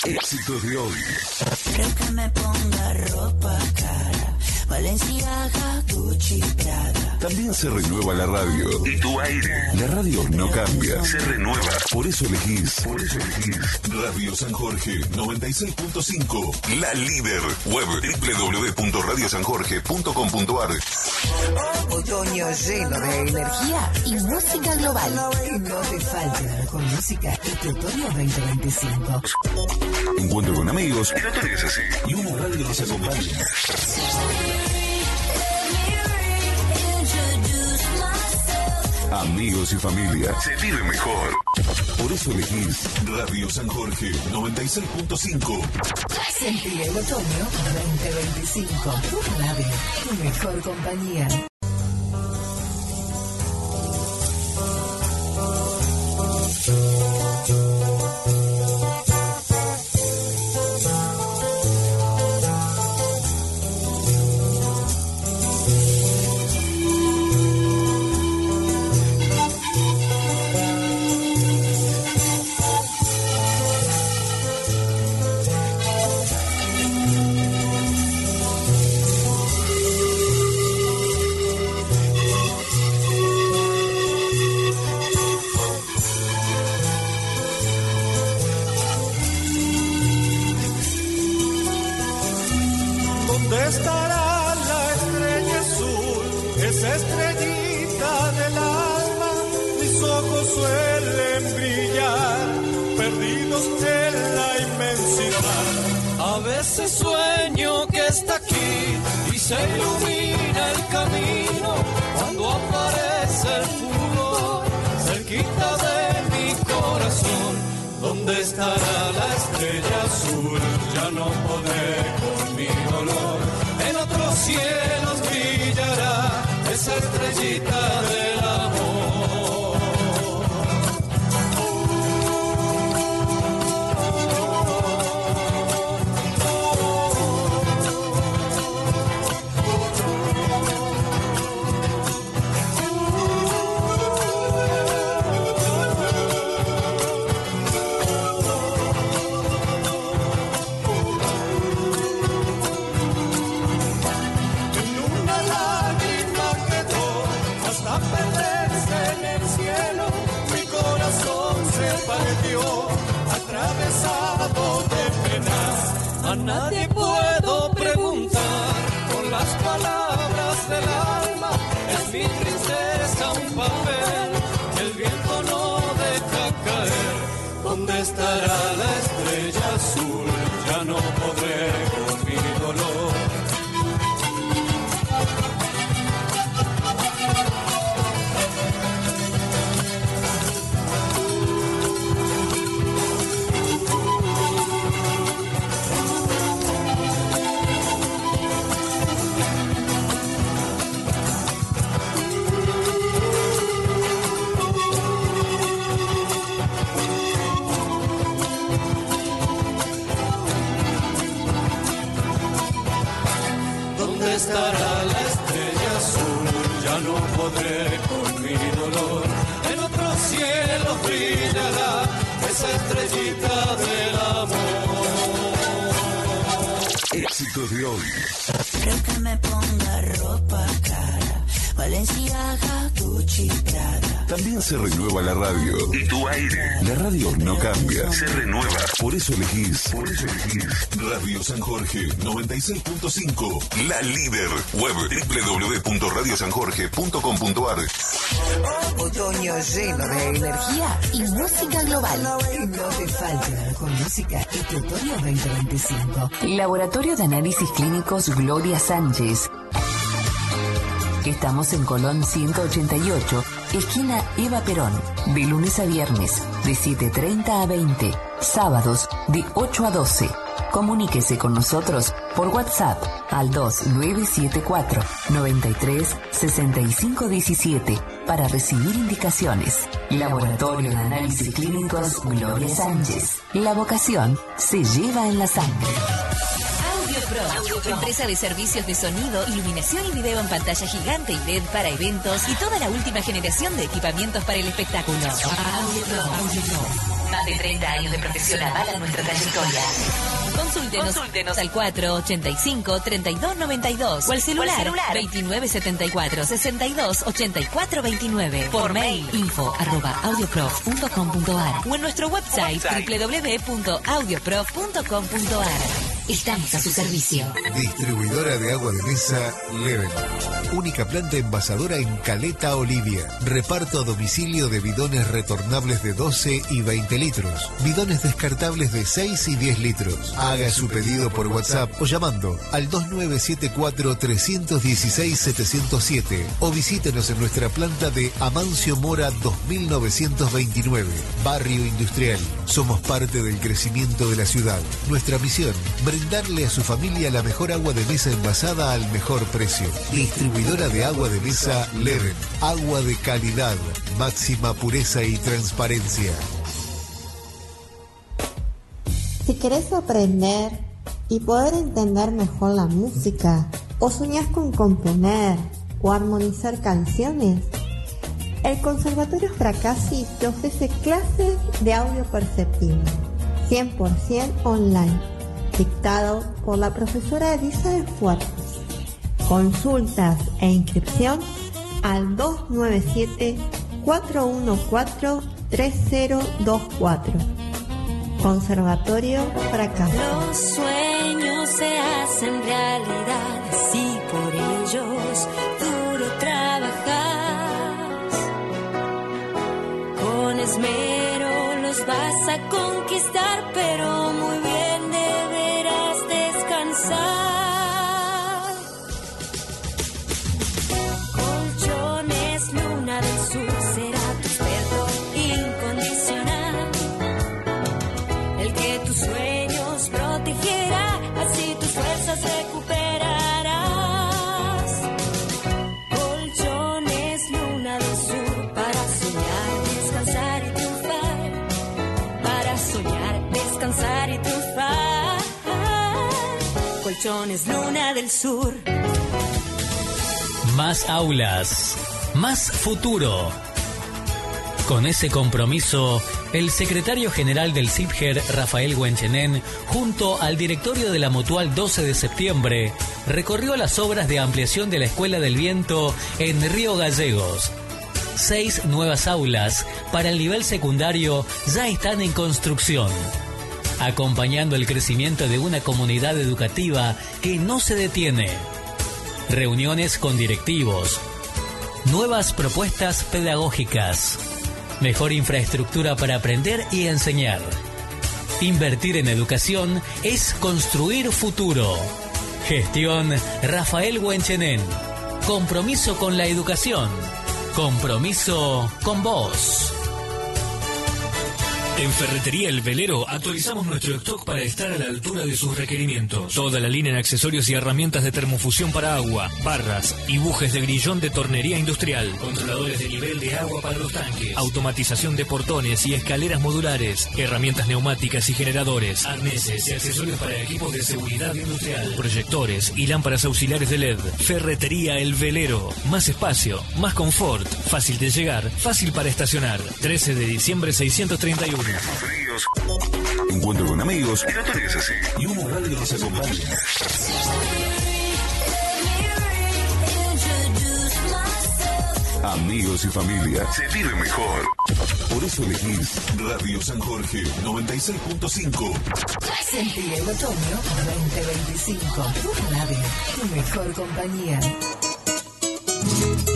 Éxitos de hoy. Creo que me ponga ropa cara, Balenciaga, Gucci, Prada. También se renueva la radio. Y tu aire. La radio no cambia, se renueva. Por eso elegís Radio San Jorge 96.5. La líder. Web www.radiosanjorge.com.ar. Otoño lleno de energía y música global. No te falte la mejor música este otoño 2025. Encuentro con amigos. El otoño es así. Y una radio nos acompaña. Amigos y familia, se vive mejor. Por eso elegís Radio San Jorge 96.5. Sentí el otoño 2025. Tu radio, tu mejor compañía. Sueño que está aquí y se ilumina el camino cuando aparece el furor cerquita de mi corazón. ¿Dónde estará la estrella azul? Ya no podré con mi dolor. En otros cielos brillará esa estrellita del amor. Atravesado de penas, a nadie puedo preguntar con las palabras del alma. Es mi tristeza un papel que el viento no deja caer. ¿Dónde estará la estrella azul? Ya no podré con mi dolor. Estará la estrella azul, ya no podré con mi dolor. En otro cielo brillará esa estrellita del amor. Éxitos de hoy. Creo que me ponga ropa cara, Balenciaga, Gucci, Prada. También se renueva la radio. Y tu aire. La radio no cambia, se renueva. Por eso elegís Radio San Jorge 96.5. La líder. Web www.radiosanjorge.com.ar. Otoño lleno de energía y música global. No te falte la mejor música este otoño 2025. Laboratorio de Análisis Clínicos Gloria Sánchez. Estamos en Colón 188, esquina Eva Perón, de lunes a viernes, de 7:30 a 20, sábados de 8 a 12. Comuníquese con nosotros por WhatsApp al 2974 93 65 17 para recibir indicaciones. Laboratorio de Análisis Clínicos Gloria Sánchez. La vocación se lleva en la sangre. AudioPro, empresa de servicios de sonido, iluminación y video en pantalla gigante y LED para eventos y toda la última generación de equipamientos para el espectáculo. AudioPro. Más de 30 años de profesión avalan nuestra trayectoria. Consúltenos al 485-3292 o al celular 2974-628429. Por mail info@audioprof.com.ar o en nuestro website www.audioprof.com.ar. Estamos a su servicio. Distribuidora de agua de mesa Leven. Única planta envasadora en Caleta, Olivia. Reparto a domicilio de bidones retornables de 12 y 20 litros. Bidones descartables de 6 y 10 litros. Haga su pedido por WhatsApp o llamando al 2974-316-707 o visítenos en nuestra planta de Amancio Mora 2929, Barrio Industrial. Somos parte del crecimiento de la ciudad. Nuestra misión, brindarle a su familia la mejor agua de mesa envasada al mejor precio. Distribuidora de agua de mesa Leven. Agua de calidad, máxima pureza y transparencia. Si querés aprender y poder entender mejor la música, o soñás con componer o armonizar canciones, el Conservatorio Fracassi te ofrece clases de audio perceptivo, 100% online, dictado por la profesora Elizabeth Fuertes. Consultas e inscripción al 297-414-3024. Conservatorio Fracassi. Los sueños se hacen realidad y por ellos duro trabajas. Con esmero los vas a conquistar, pero muy bien deberás descansar. Colchones Luna del Sur será tu experto incondicional, el que tus sueños protegerá, así tus fuerzas recuperarás. Colchones Luna del Sur, para soñar, descansar y triunfar. Para soñar, descansar y triunfar. Colchones Luna del Sur. Más aulas, más futuro. Con ese compromiso, el secretario general del CIPGER, Rafael Huenchenen, junto al directorio de la Mutual 12 de septiembre, recorrió las obras de ampliación de la Escuela del Viento en Río Gallegos. 6 nuevas aulas para el nivel secundario ya están en construcción, acompañando el crecimiento de una comunidad educativa que no se detiene. Reuniones con directivos, nuevas propuestas pedagógicas, mejor infraestructura para aprender y enseñar. Invertir en educación es construir futuro. Gestión Rafael Huenchenen. Compromiso con la educación. Compromiso con vos. En Ferretería El Velero actualizamos nuestro stock para estar a la altura de sus requerimientos. Toda la línea en accesorios y herramientas de termofusión para agua, barras y bujes de grillón de tornería industrial, controladores de nivel de agua para los tanques, automatización de portones y escaleras modulares, herramientas neumáticas y generadores, arneses y accesorios para equipos de seguridad industrial, proyectores y lámparas auxiliares de LED. Ferretería El Velero. Más espacio, más confort, fácil de llegar, fácil para estacionar. 13 de diciembre 631. Fríos, encuentro con amigos, y no es así. Y una radio nos acompaña. Amigos y familia, se vive mejor. Por eso elegís Radio San Jorge 96.5. Sentir el otoño 2025. Tu radio, tu mejor compañía.